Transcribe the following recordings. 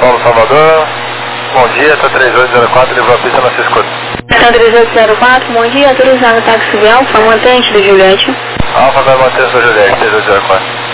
Paulo Salvador, bom dia, tá 3804, livrou a pista na sua escuta. Tá 3804, bom dia, autorizado táxi de Alfa, mantente do Juliette. Alfa vai manter sua Juliette, 3804.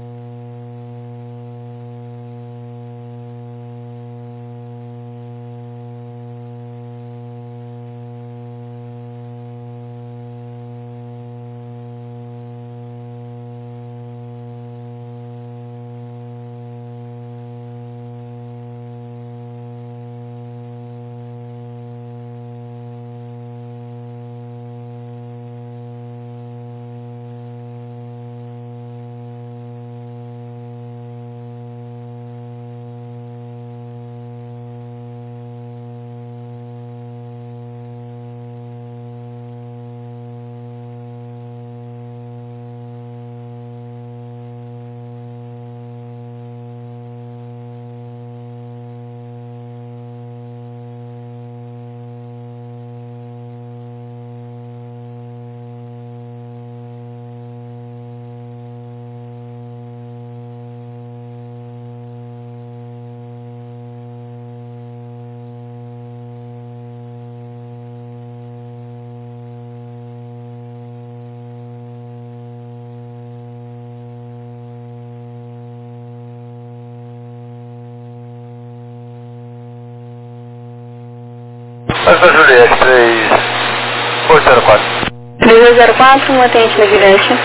Mas da Juliette, 3804. 3804, mantente da Juliette.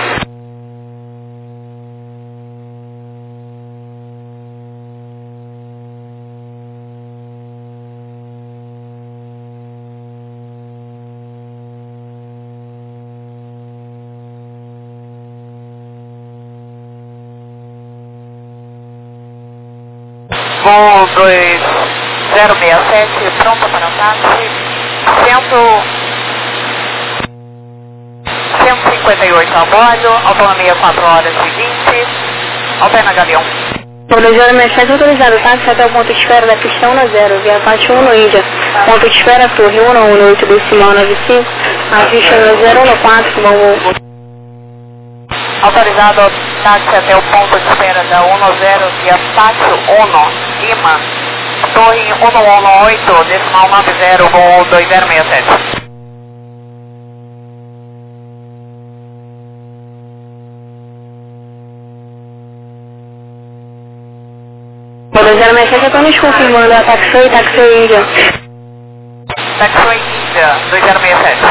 Voo 2067, pronto para o táxi, 158 a bordo, autonomia 4 horas e 20, alterna Galeão. Planejando mensagem autorizado táxi até o ponto de espera da pista 1 0, via parte 1 no Índia. Ponto de espera, torre 118 decimal 95, a pista 014, voo. Autorizado táxi até o ponto de espera da 10 via pátio 1, Lima, torre 118, decimal 90, voo 2067. Planejando mensagem apenas confirmando a Taxi Índia. Taxi Índia, 2067.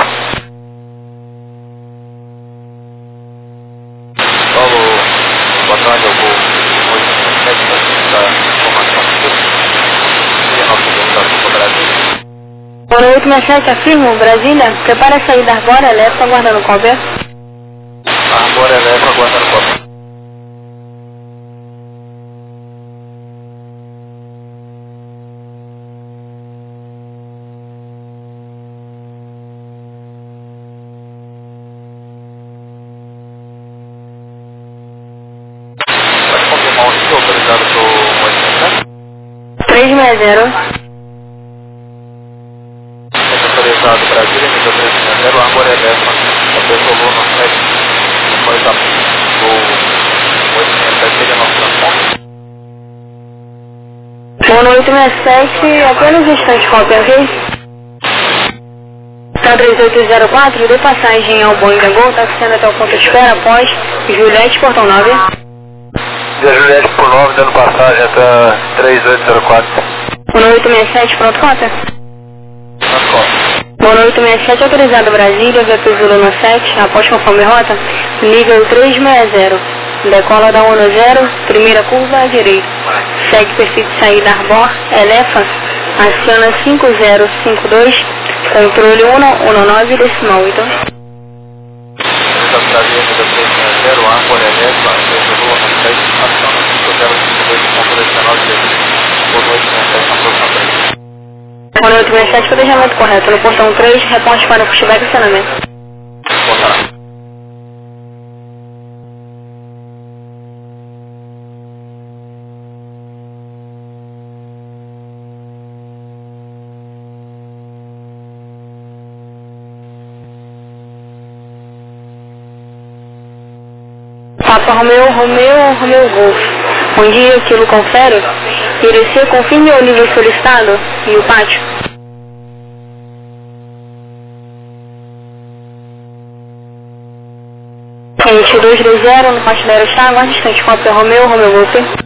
Paulo, boa tarde, eu vou 877 da informação e a nossa organização do Brasil. Boa noite, 67, afirmo, Brasília, prepara a saída agora, Alexa, aguardando cover. Agora é leva, aguardando cover. Pode confirmar o nível autorizado para o 877? 360. Autorizado Brasília, nível 360, agora é leva, resolveu no 7, depois da o 867 seria nosso transporte. Boa noite, 67, apenas um instante, cópia, ok? Tá 3804, dê passagem ao Boeing da Gol, taxiando até o ponto de espera após Juliette, portão 9. Via Juliette por 9, dando passagem até 3804. Boa noite, 67, pronto, cópia? Boa noite, 67, autorizado Brasília, VP Zulu 7, após conforme rota, nível 360. Decola da 10, primeira curva à direita. Segue perfil de saída Arbor, Elefa, aciona 5052, controle 119 decimal, então. Brasília, nível 360, Arbor, Elefa, Zulu 7, aciona 5052, controle 19 decimal. Boa noite, 67, na posição 3. Boa noite, 67, planejamento correto. No portão 3, reporte para o pushback e acionamento. Boa tarde. Papa Romeu Golf. Bom dia, Kilo Confere. IRC, confirme o nível solicitado e o pátio. Quente 220, no pátio da Aerostar, aguarde instante, cópia Romeu Golf.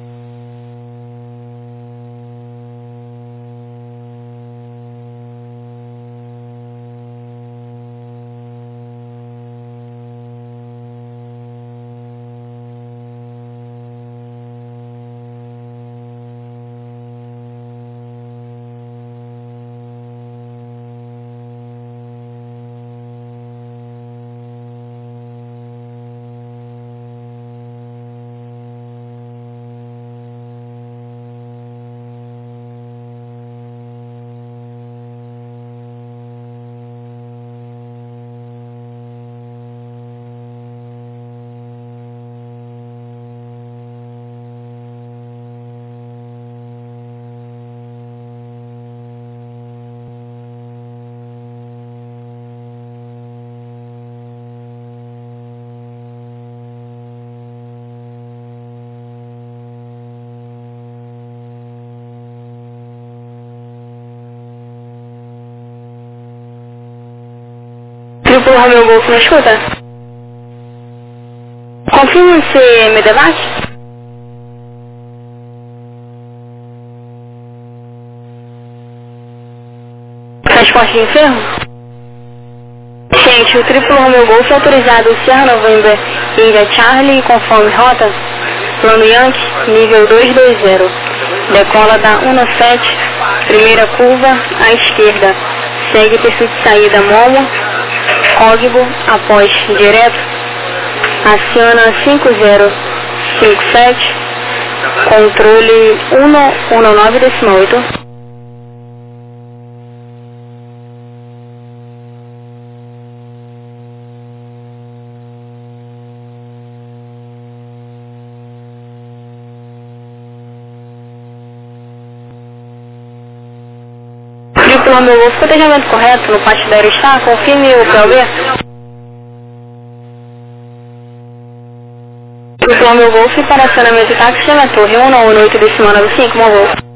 Triplo Romeu Golf, me escuta? Confirma se me debate? Transporte de enfermo? Gente, o triplo Romeu Golf é autorizado Sierra November India Charlie, conforme rota, plano Yankee, nível 220. Decola da 17, primeira curva à esquerda. Segue perfil de saída Momo, Código após direto, aciona 5057, controle 119,8. Triplo Romeu Golf, cotejamento correto no pátio da Aerostar, confirme o PLB. Triplo Romeu Golf para acionamento de táxi na torre 198,95, Mogol.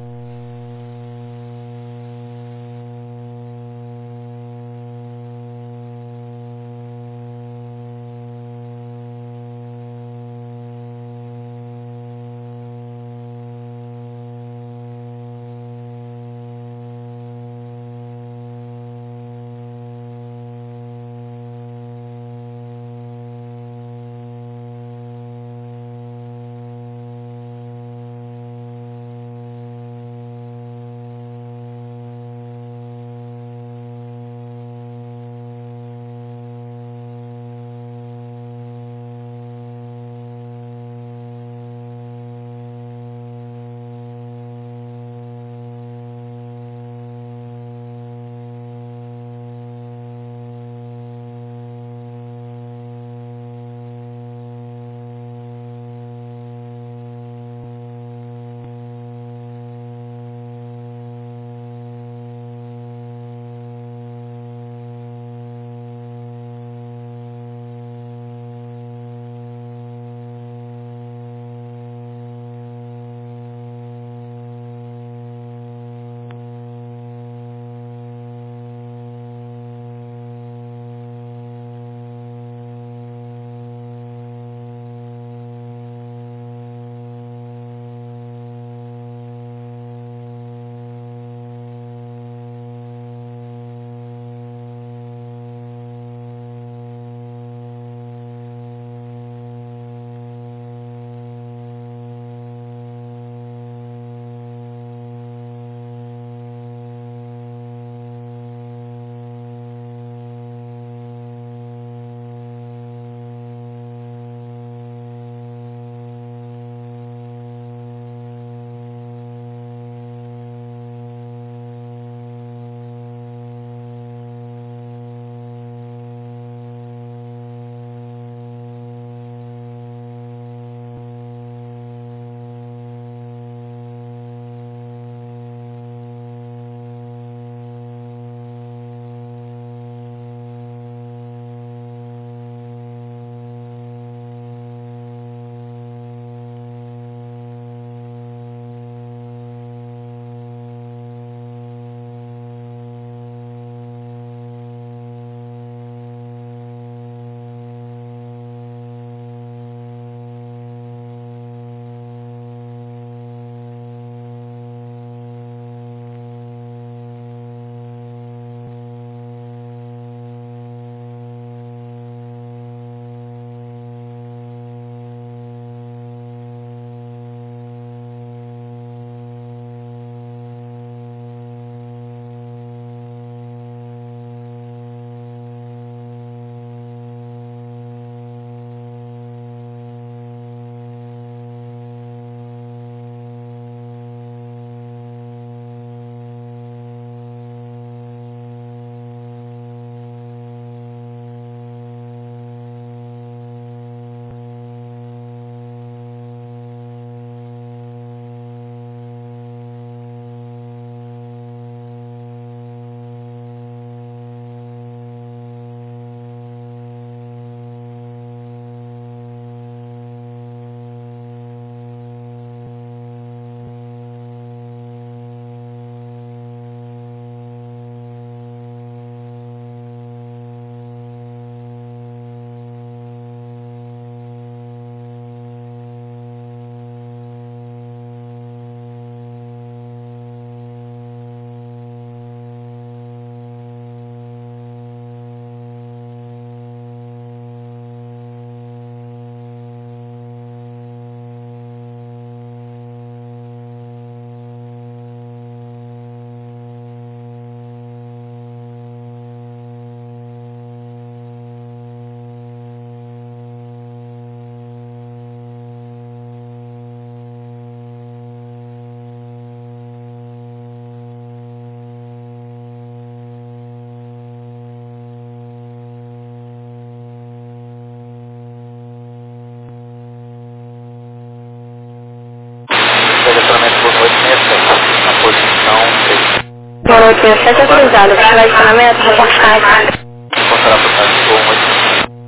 867 autorizado, precisa de ensinamento, reportagem. Encontrar para o táxi Gol 186.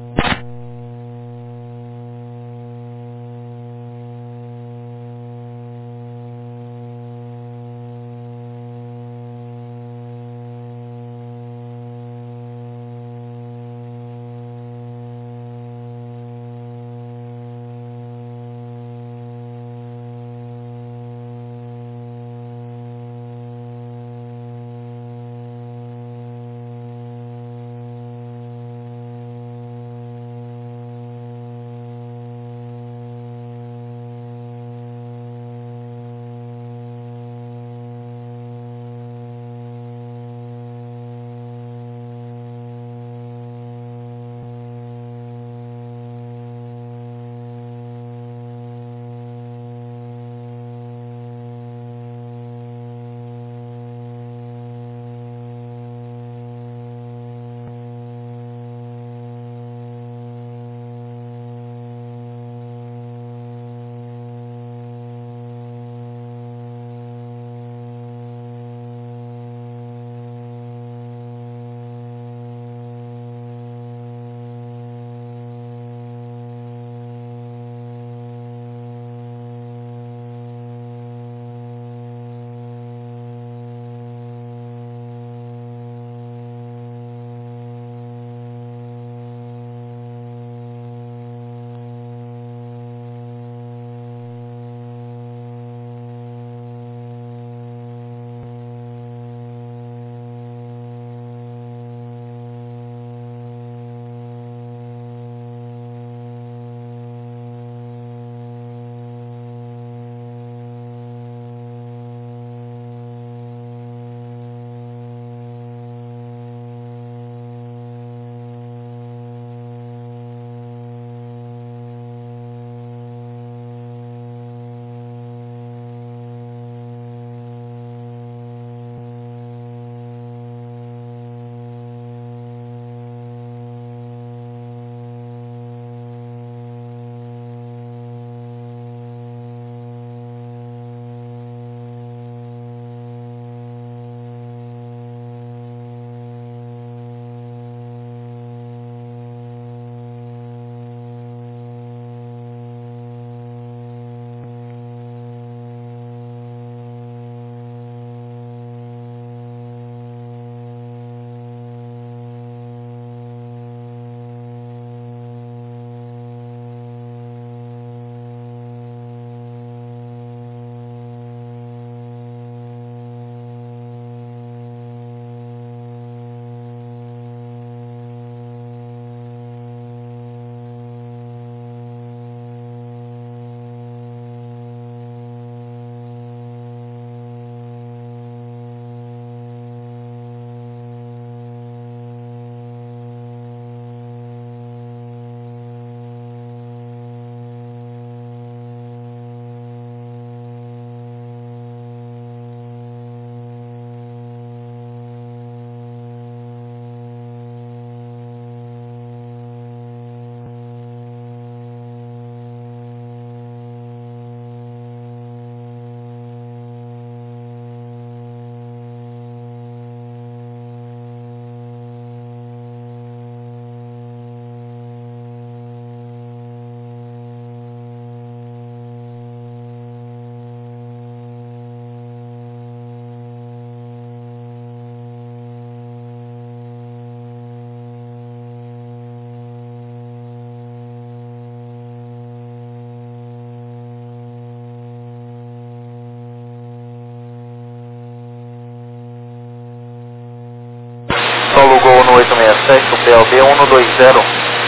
Solo Gol no 867, o PLB 120,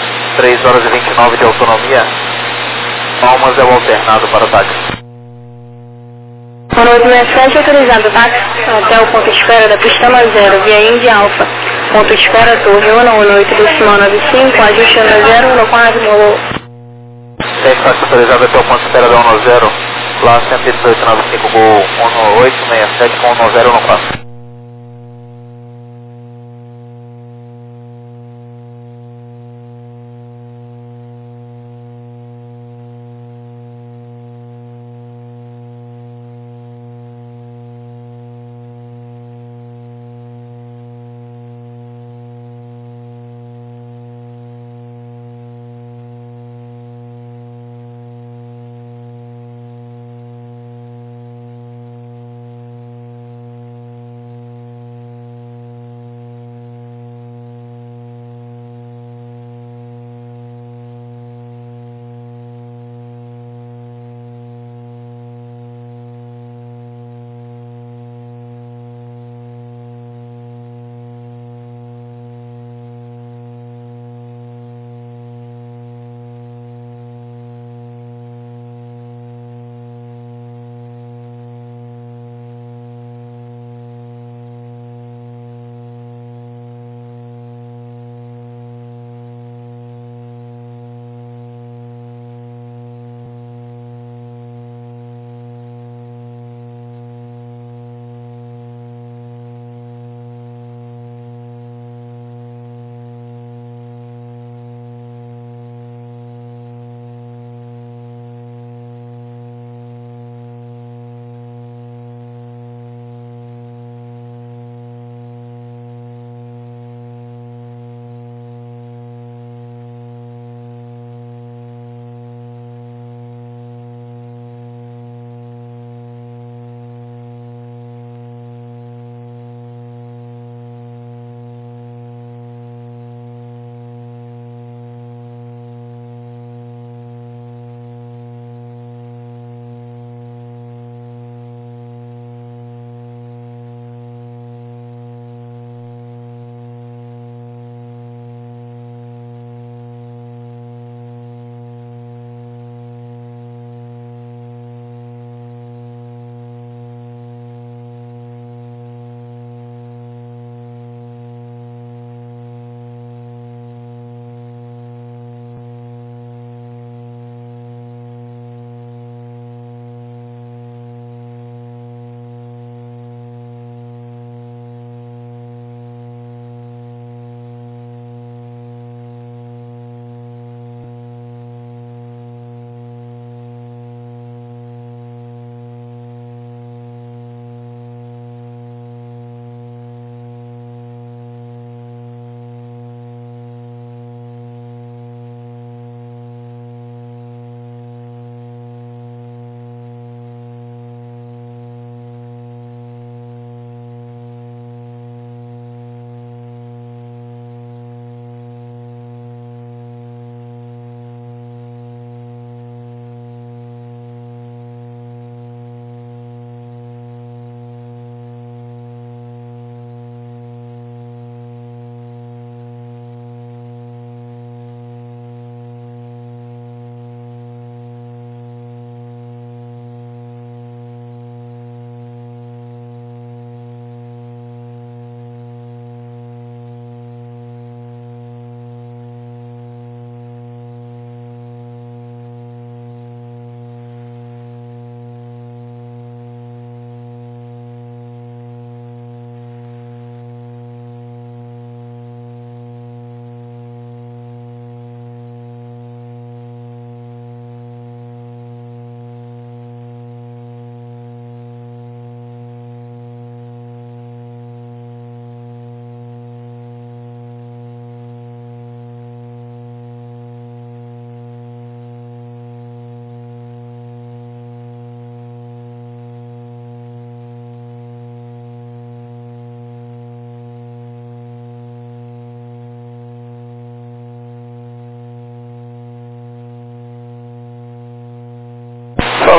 3 horas e 29 de autonomia. Palmas é o alternado para o táxi. 867 autorizado, táxi até o ponto de espera da pista 0, via Índia Alfa. Ponto de espera, torre 118, decimal 95, ajuste 1014, Gol. Táxi autorizado até o ponto de espera da 10, lá 11895 Gol 1867 com 1014.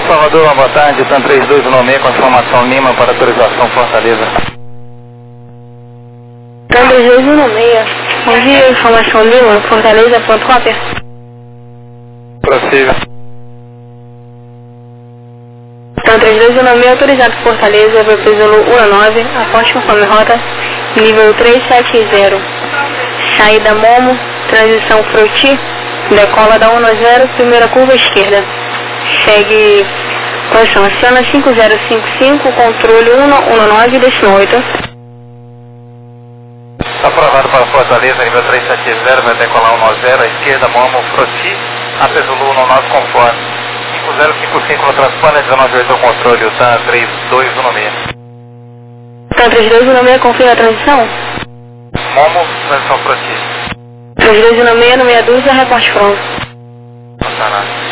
Salvador, uma boa tarde, TAM 3216 com informação Lima para autorização Fortaleza. TAM 3216, bom dia, informação Lima, Fortaleza, ponto cópia. Prossiga. TAM 3216, autorizado Fortaleza, VP Zulu 19, aposte conforme rota, nível 370. Saída Momo, transição Froti, decola da 10, primeira curva esquerda. Segue posição, aciona 5055, controle 119, destino 8. Está aprovado para Fortaleza, nível 370, vai decolar 10, à esquerda, Momo, Froti, Apesulu 19 conforme. 5055 no transponder, 198 ao controle, o TAM 3216. TAM 3216, confirma a transição? Momo, transição Froti. 3216 no meia dúzia, reporte pronto. Não está nada.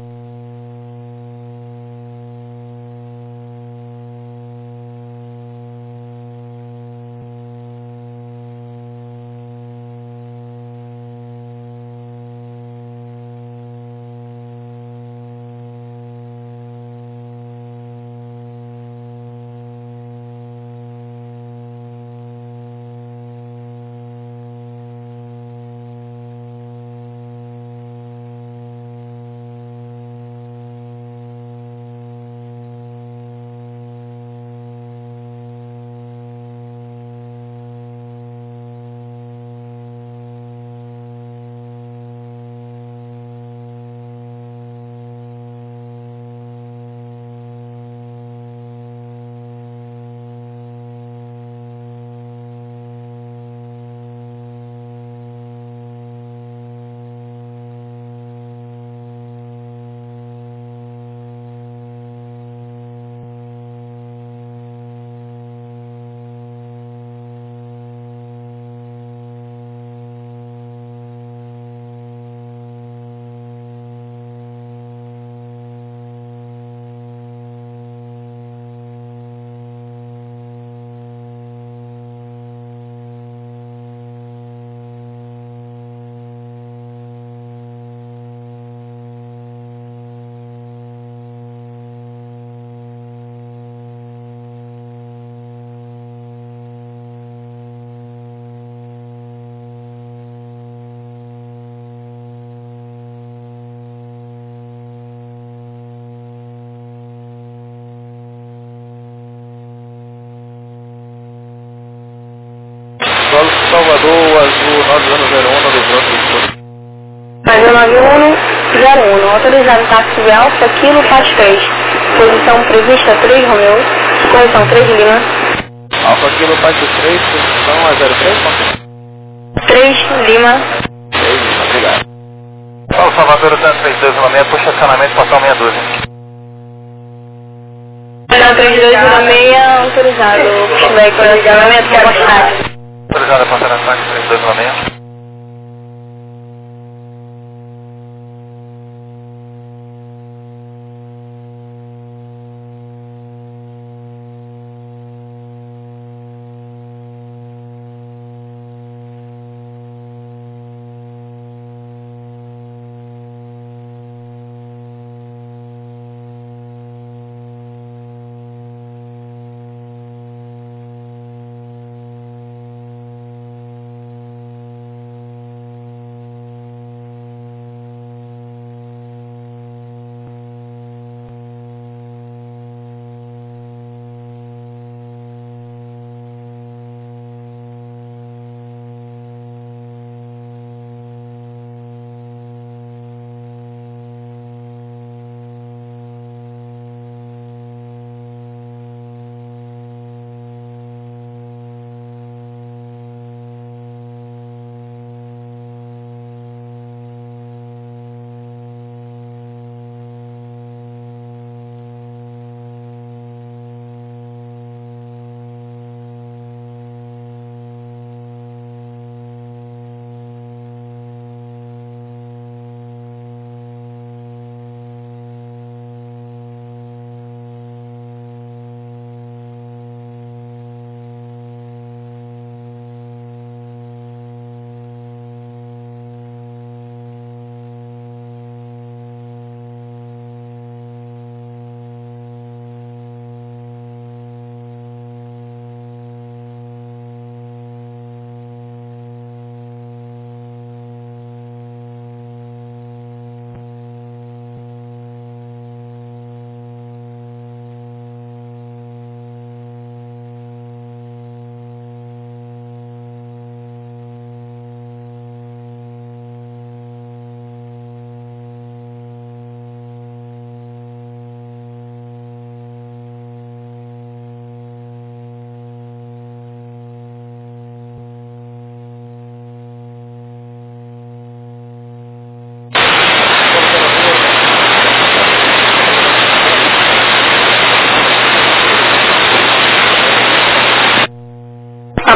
Salvador, Azul 9101, Azul 9101, autorizado táxi de Alfa, Kilo, PAT 3. Posição prevista 3, Romeu. Posição 3, Lima. Alfa Kilo, PAT 3, posição a 03, 3, Lima. 3, obrigado. Paulo Salvador, TAM 3216, puxa acionamento, portão meia dúzia. TAM 3216, autorizado. Vai com acionamento, que é postagem. Autorizado a porta na frente, 3216.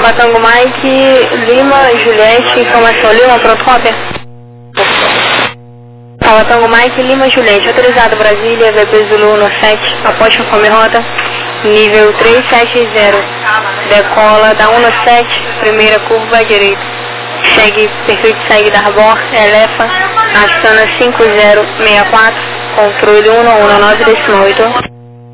Papa Tango Mike, Lima, Juliette, informação Lima, pronto, cópia. Papa Tango Mike, Lima, Juliette, autorizado Brasília, VP Zulu 17, após conforme rota, nível 370, decola da 17, primeira curva à direita. Segue, perfil de saída Arbor, Elefa, Astana 5064, controle 119,8.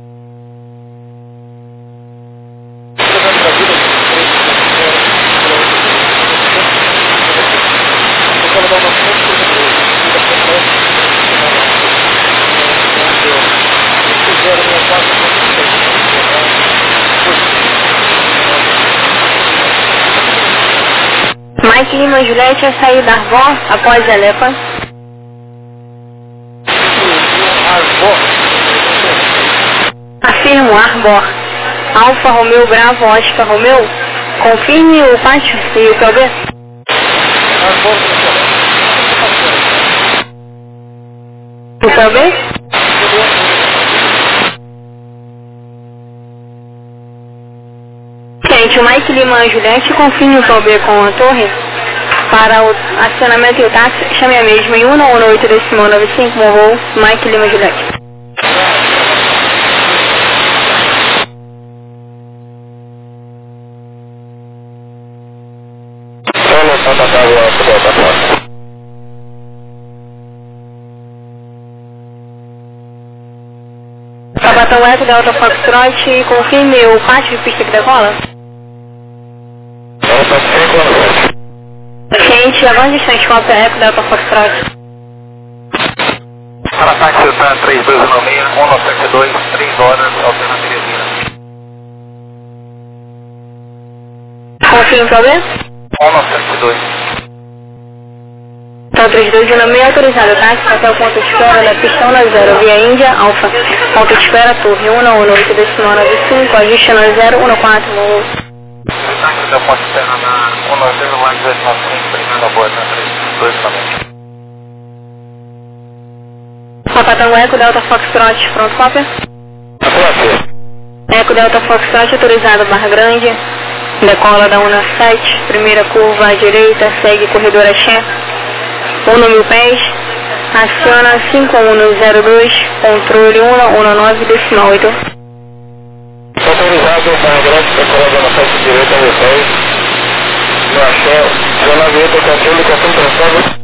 Mike Lima Juliette a sair da Arbor após Elefa. Afirmo, Arbor. Alfa Romeu Bravo Oscar Romeu. Confirme o pátio e o PB. O PB? Gente, o Mike Lima Juliette confirme o PB com a torre. Para o acionamento e o táxi, chame a mesma em 118 decimal 95, morrou Mike Lima Juliette. Sabatão Eco, Delta Foxtrot, confirme o pátio de pista que decola. Gente, agora distante, cópia Eco, Delta Foxtrot. Para táxi está 3216, 172, 3 horas, alternativa Teresina. Confirme o PB? 172. Então 3216 autorizado, táxi até o ponto de espera da pista 10, via Índia, Alfa. Ponto de espera, torre 118 decimal 95, ajuste 1014, morrou. O táxi da ponte externa na 190 mais 295, primeiro abordo na 3216. Papa Tango Eco, Delta Foxtrot, pronto, cópia? Eco Delta Foxtrot autorizado, Barra Grande. Decola da 17, primeira curva à direita, segue corredor Axé. 1.000 pés, aciona 5102, controle 119 decimal 8. Autorizado, Barra Grande, decola da 17, direita, 16. No Axé, 198, controle, concentração.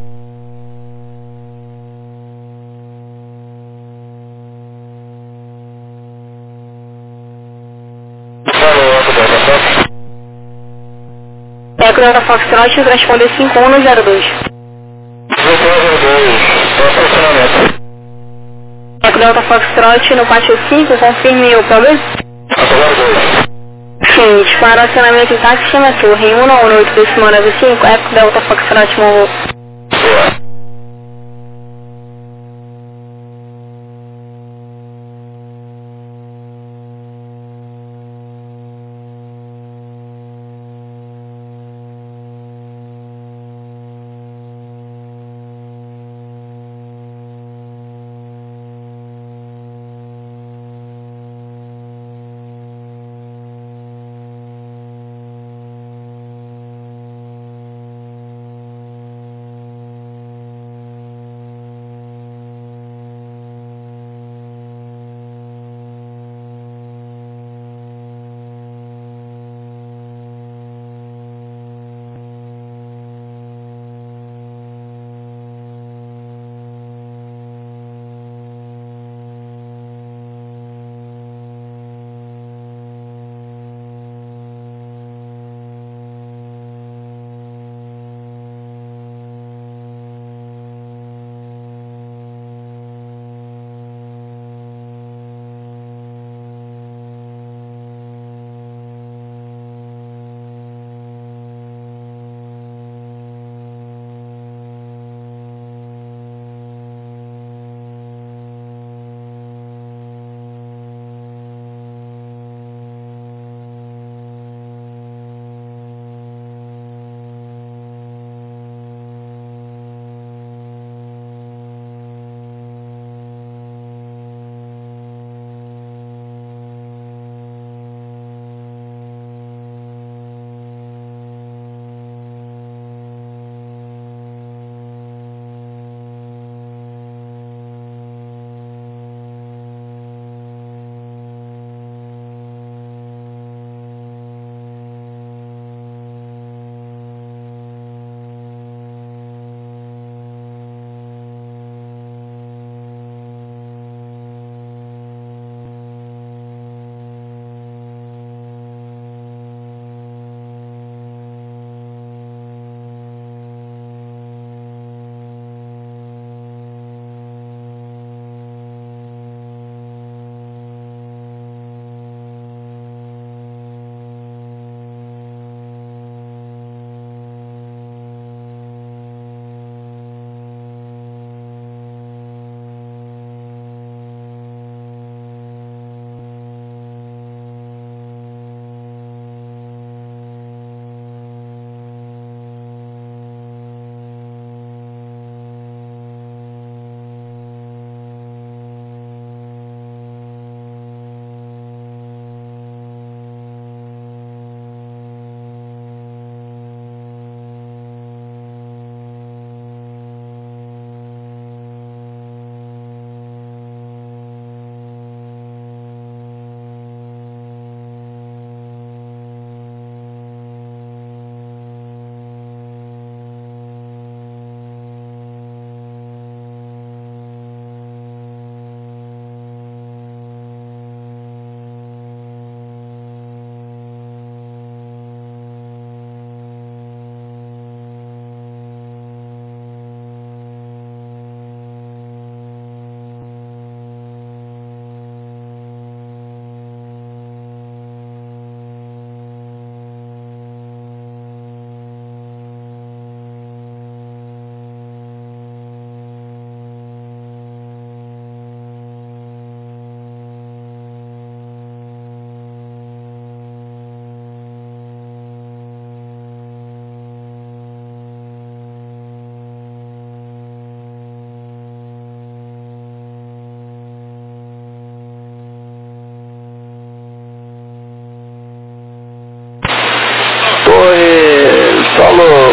Eco Delta Foxtrot responde 5102. Eco Delta Foxtrot no pátio 5, confirme o PB? Sim, para o acionamento em táxi, chama a torre em 118 decimal 95, Eco Delta Foxtrot morreu.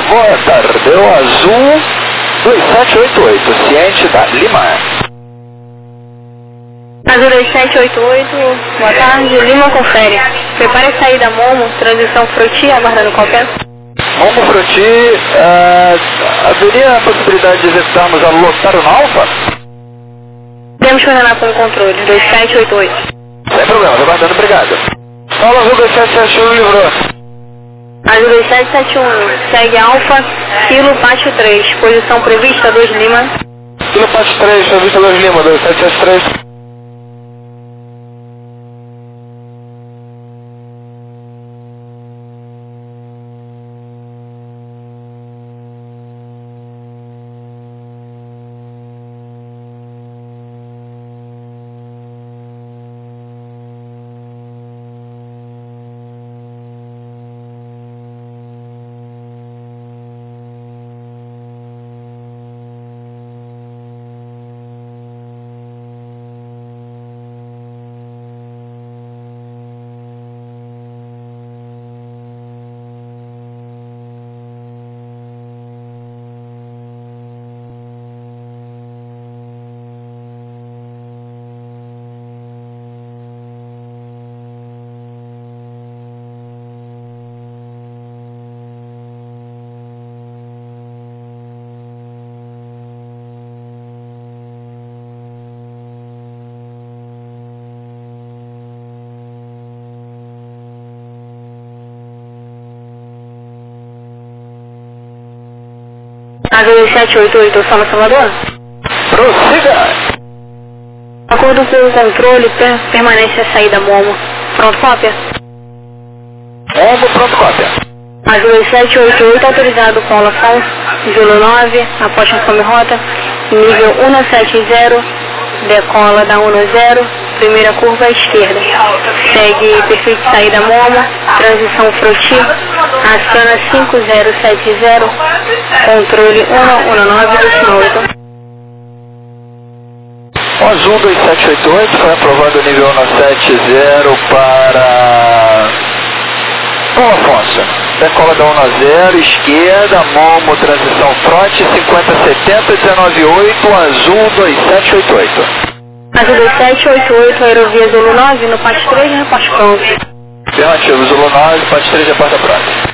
Boa tarde, o Azul 2788, ciente da Lima. Azul 2788, boa tarde, Lima confere. Prepare a saída Momo, transição Froti, aguardando qualquer. Momo Froti, haveria a possibilidade de executarmos a Lotaro na Alfa? Podemos coordenar com o controle, 2788. Sem problema, aguardando, obrigado. Fala, Azul 2771, livrou. Azul 2771, segue Alfa, Kilo Pátio 3, posição prevista 2 Lima. Kilo Pátio 3, prevista 2 Lima, 2773. Azul 2788, Sala Salvador. Prossiga! Acordo com o controle, permanece a saída Momo. Pronto, cópia? Momo, pronto, cópia. Azul 2788, autorizado Paulo Afonso, Zulu 9, após conforme rota, nível 170, decola da 10, primeira curva à esquerda. Segue perfil de saída Momo, transição Froti, aciona 5070, controle 11928. O Azul 2788 foi aprovado o nível 170 para Paulo Afonso. Decola da 10, esquerda, Momo, transição Froti, 5070, 198, Azul 2788. Azul 2788, aerovia Zulu 9, no PAT 3, reporte pronto. Afirmativo, Zulu 9, PAT 3, reporta próximo.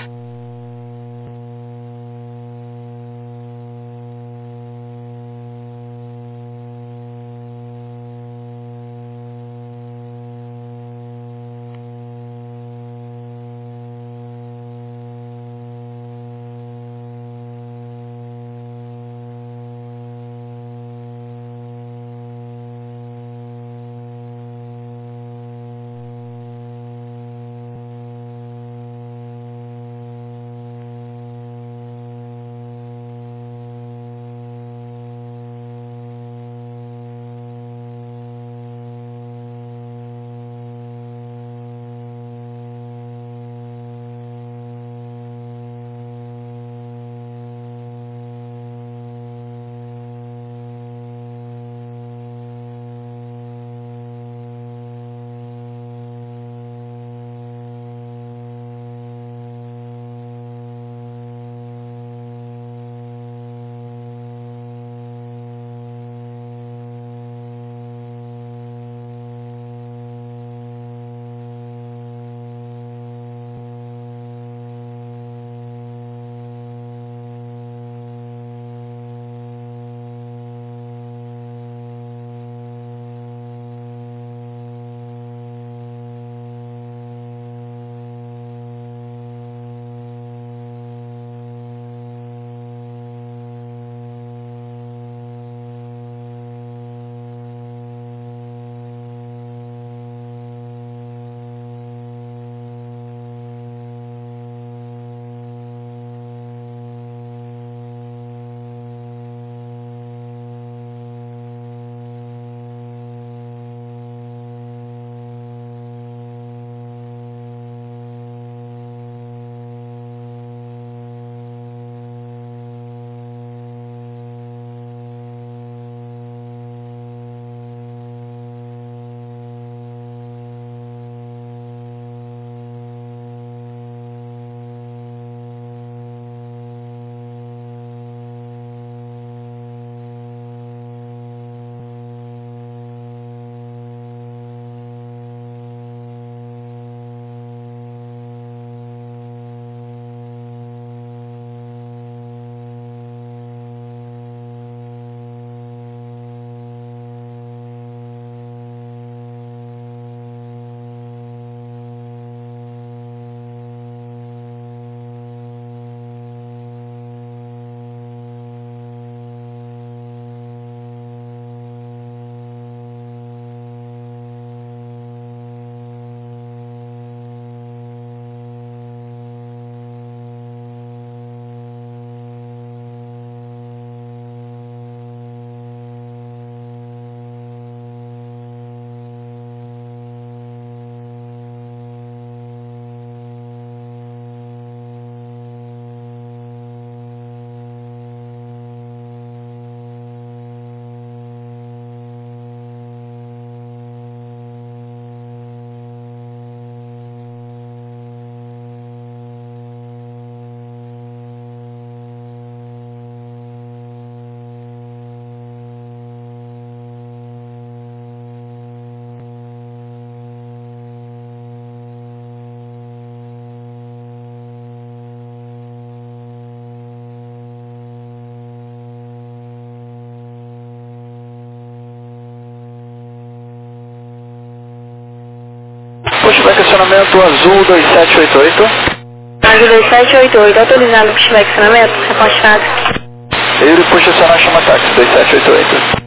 estacionamento Azul 2788. Azul 2788, autorizado para estiver estacionamento, repostado. Ele puxa acionar chama táxi 2788.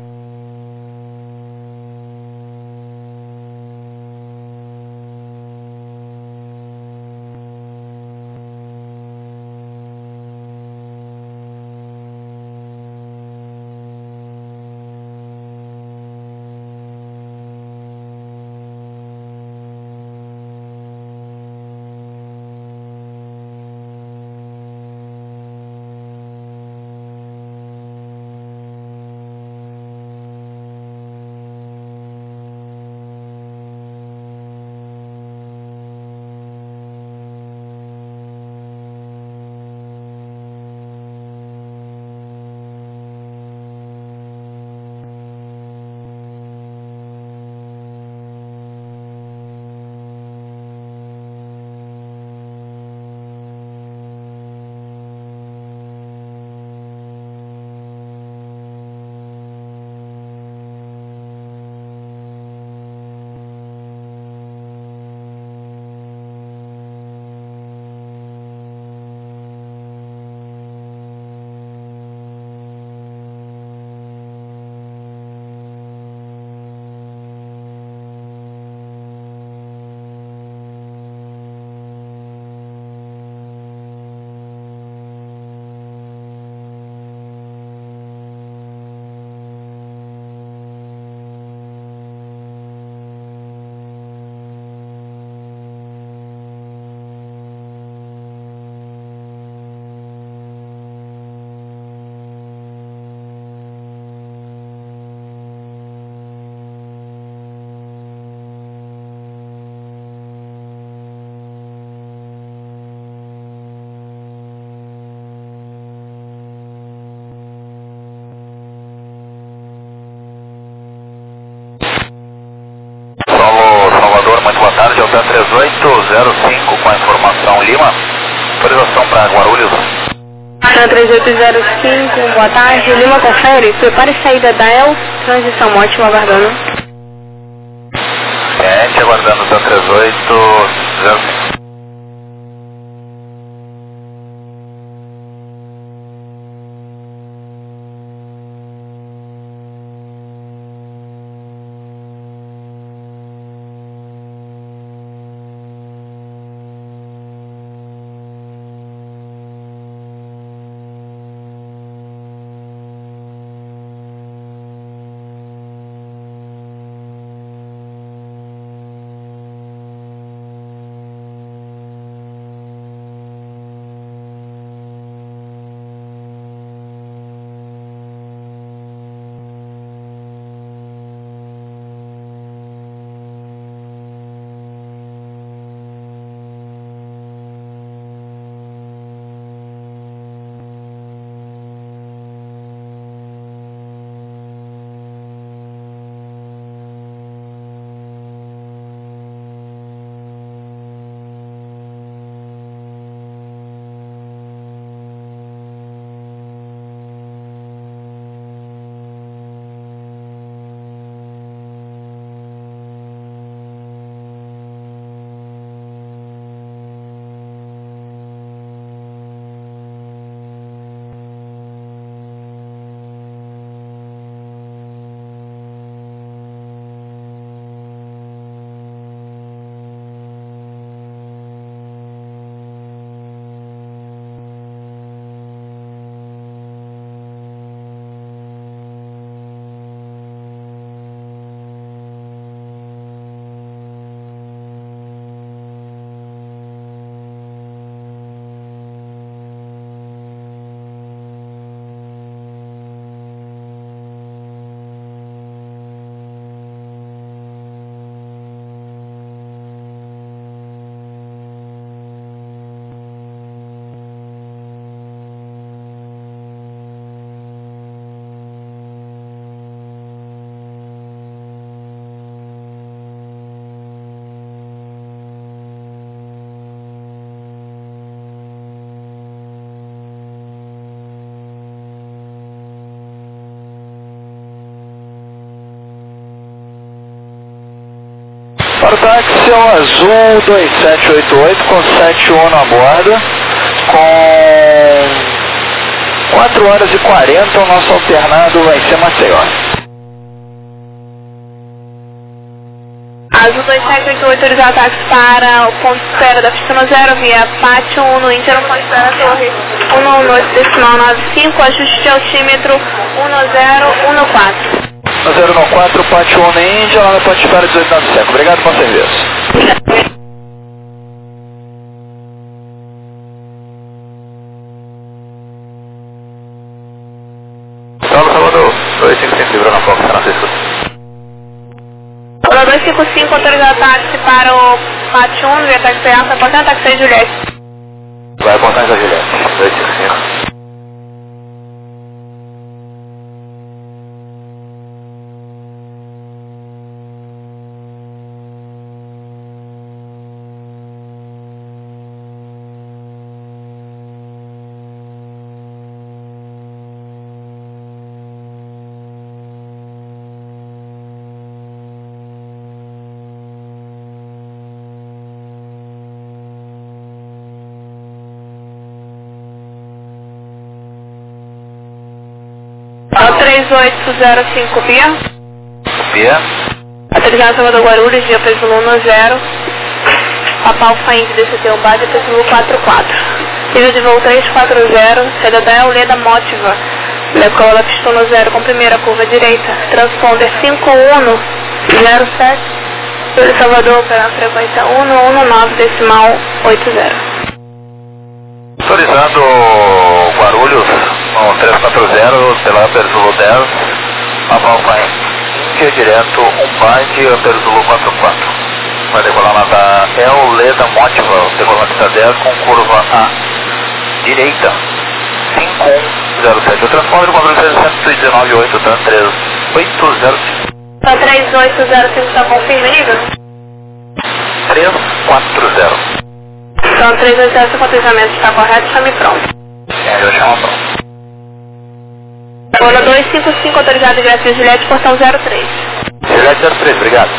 tarde, Alta 3805 com a informação Lima. Autorização para Guarulhos. Alta 3805, boa tarde. Lima confere, prepare saída da El, transição ótima, aguardando. Gente, aguardando Alta 3805. táxi é o Azul 2788 com 71 a bordo, com 4 horas e 40, o nosso alternado vai ser Maceió. Azul 2788 autorizado táxi para o ponto de espera da pista 0 via Pátio 1 Inter, ponto de espera Torre 118,95, ajuste de altímetro 1014. 1014, Pátio 1 na Índia, lá no ponto de espera 1895. Obrigado pelo serviço. Salvador, 255 livrou na Fox, São Francisco. Olá, 255 autorizado táxi para o Pátio 1 via táxi alta, portão táxi Juliette. Vai apontar essa Juliette, 255. Ao 3805 Pia. Pia. Autorizado Salvador Guarulhos, via Pesulo 10. Papal Faínde DCT Ubade, Pesulo 44. Nível de voo 340, saída da Euleda Motiva. Decola pistona 0 com primeira curva direita. Transponder 5107. Sul de Salvador, pela frequência 119,80. Autorizado Guarulhos, no 340, pela Pesulo 10, Papal Índia, direto Umbade, Pesulo 44. Vai decolar lá da Euleda Motiva, decolar pista 10 com curva A direita, 5107. O transponder Guarulhos 119,8, tá? 3805. Só 3805 está confirma, nível? 340. Então 380, o cotizamento está correto, chame pronto. Eu chamo pronto. Bola 255, autorizado ingresso Juliette, portão 03. Juliette 03, obrigado.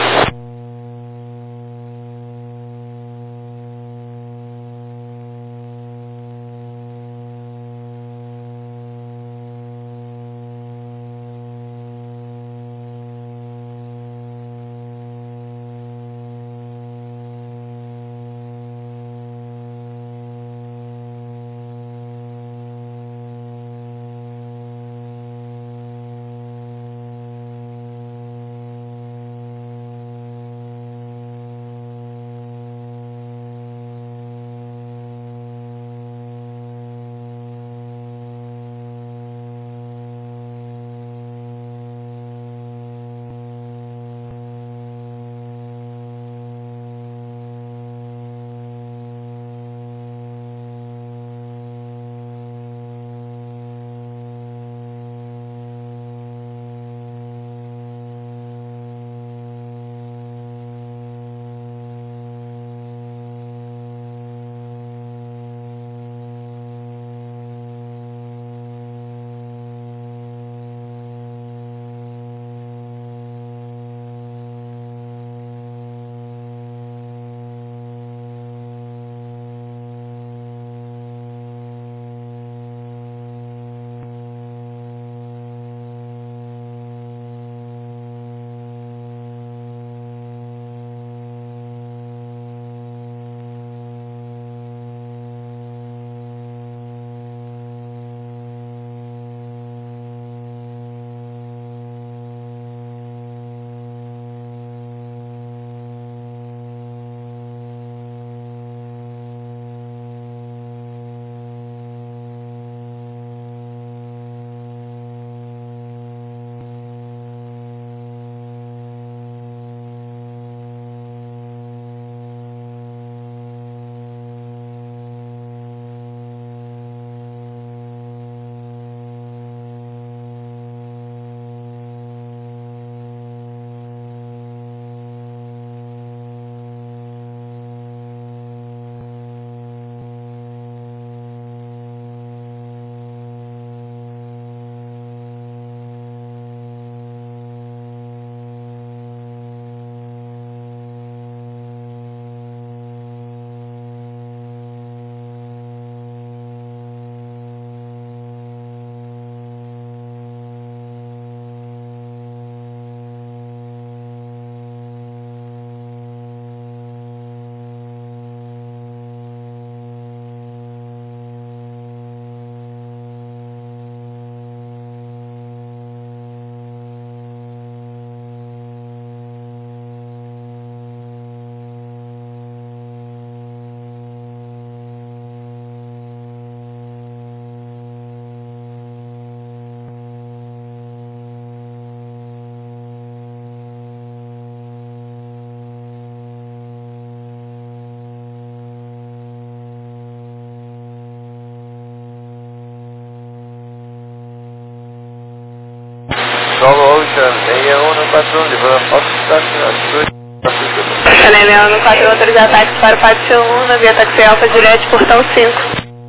6141, levando foto do estacionamento. Canelão no 4 outros ataques para o pátio 1, na via táxi Alfa Juliette, portão 5.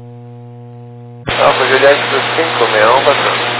Alfa Juliette do 5, 6141.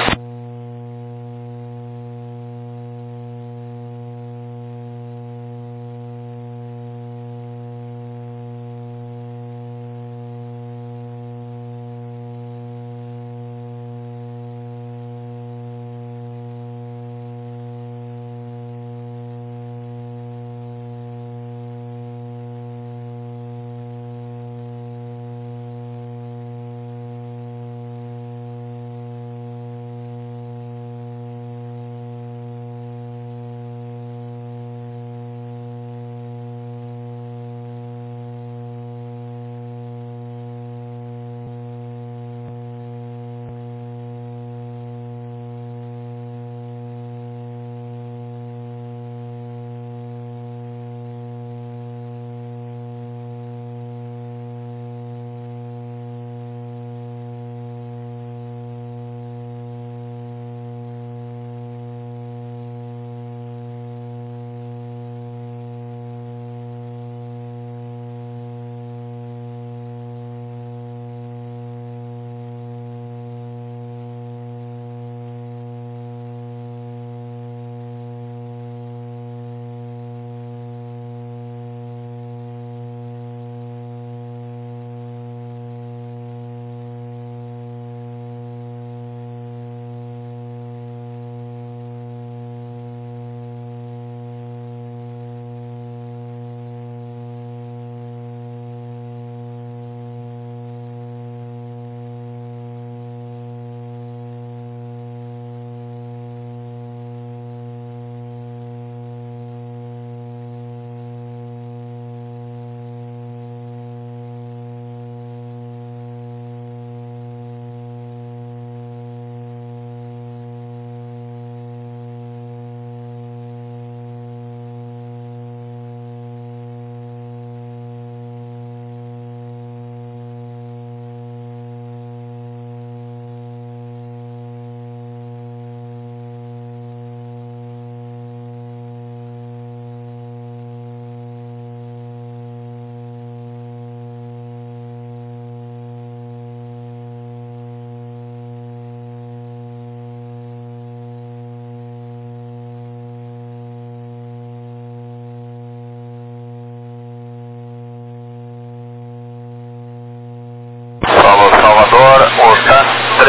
Salvador, OTA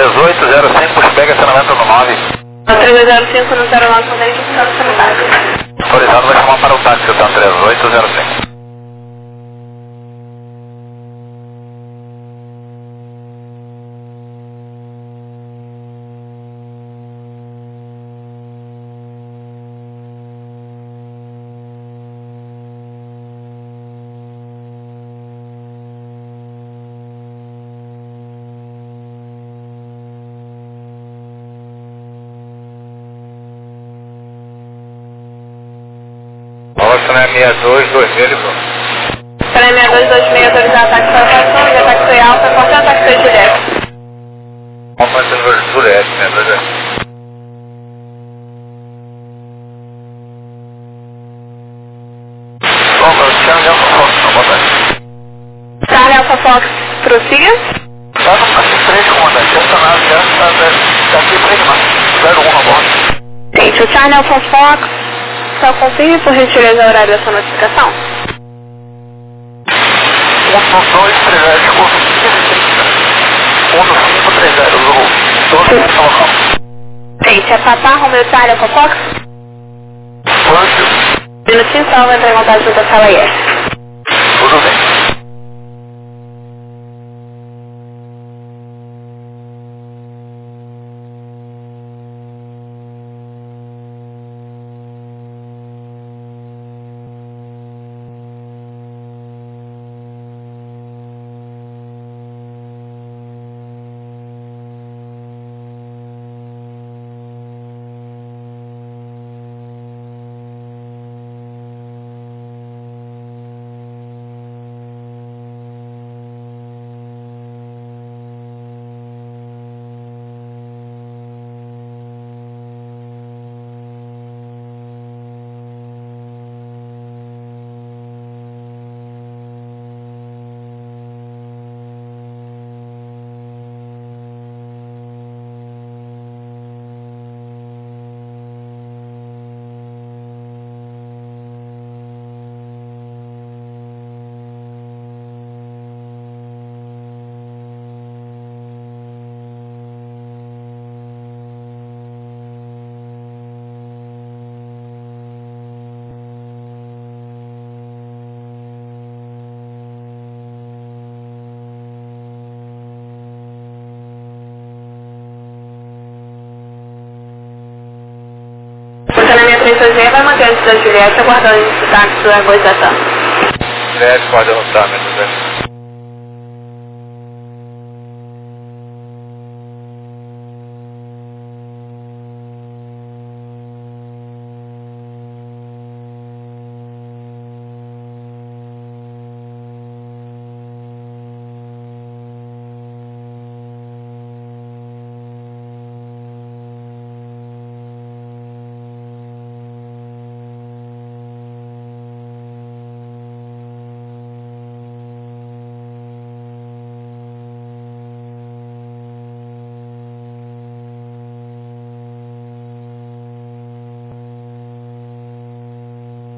3805, pega estacionamento no 9. 3805 no 09, com direito de estacionamento. Autorizado, vai chamar para o táxi, OTA 3805. Boston é 6226, Para 6226, autorizar ataque para a estação, via táxi Alfa, qualquer ataque direto. Vamos Juliette, né, Brasil? Charlie Alpha Fox, não, boa tarde. Charlie Alpha Fox, prossiga. Tá no passe 3, comandante, estacionado já, está aqui para ele, 01 a bordo. Gente, o Charlie Alpha Fox, só confirme por gentileza o horário da sua notificação. 1230, desculpa, 1530, 1530, 12 Gente, é Papá Romeo Charlie Alpha Fox? Quanto? Minutinho só, vou entrar em contato com a sala IS. Tudo bem. Z vai manter antes da Juliette aguardando o táxi da negociação. Juliette pode adotar, né, José?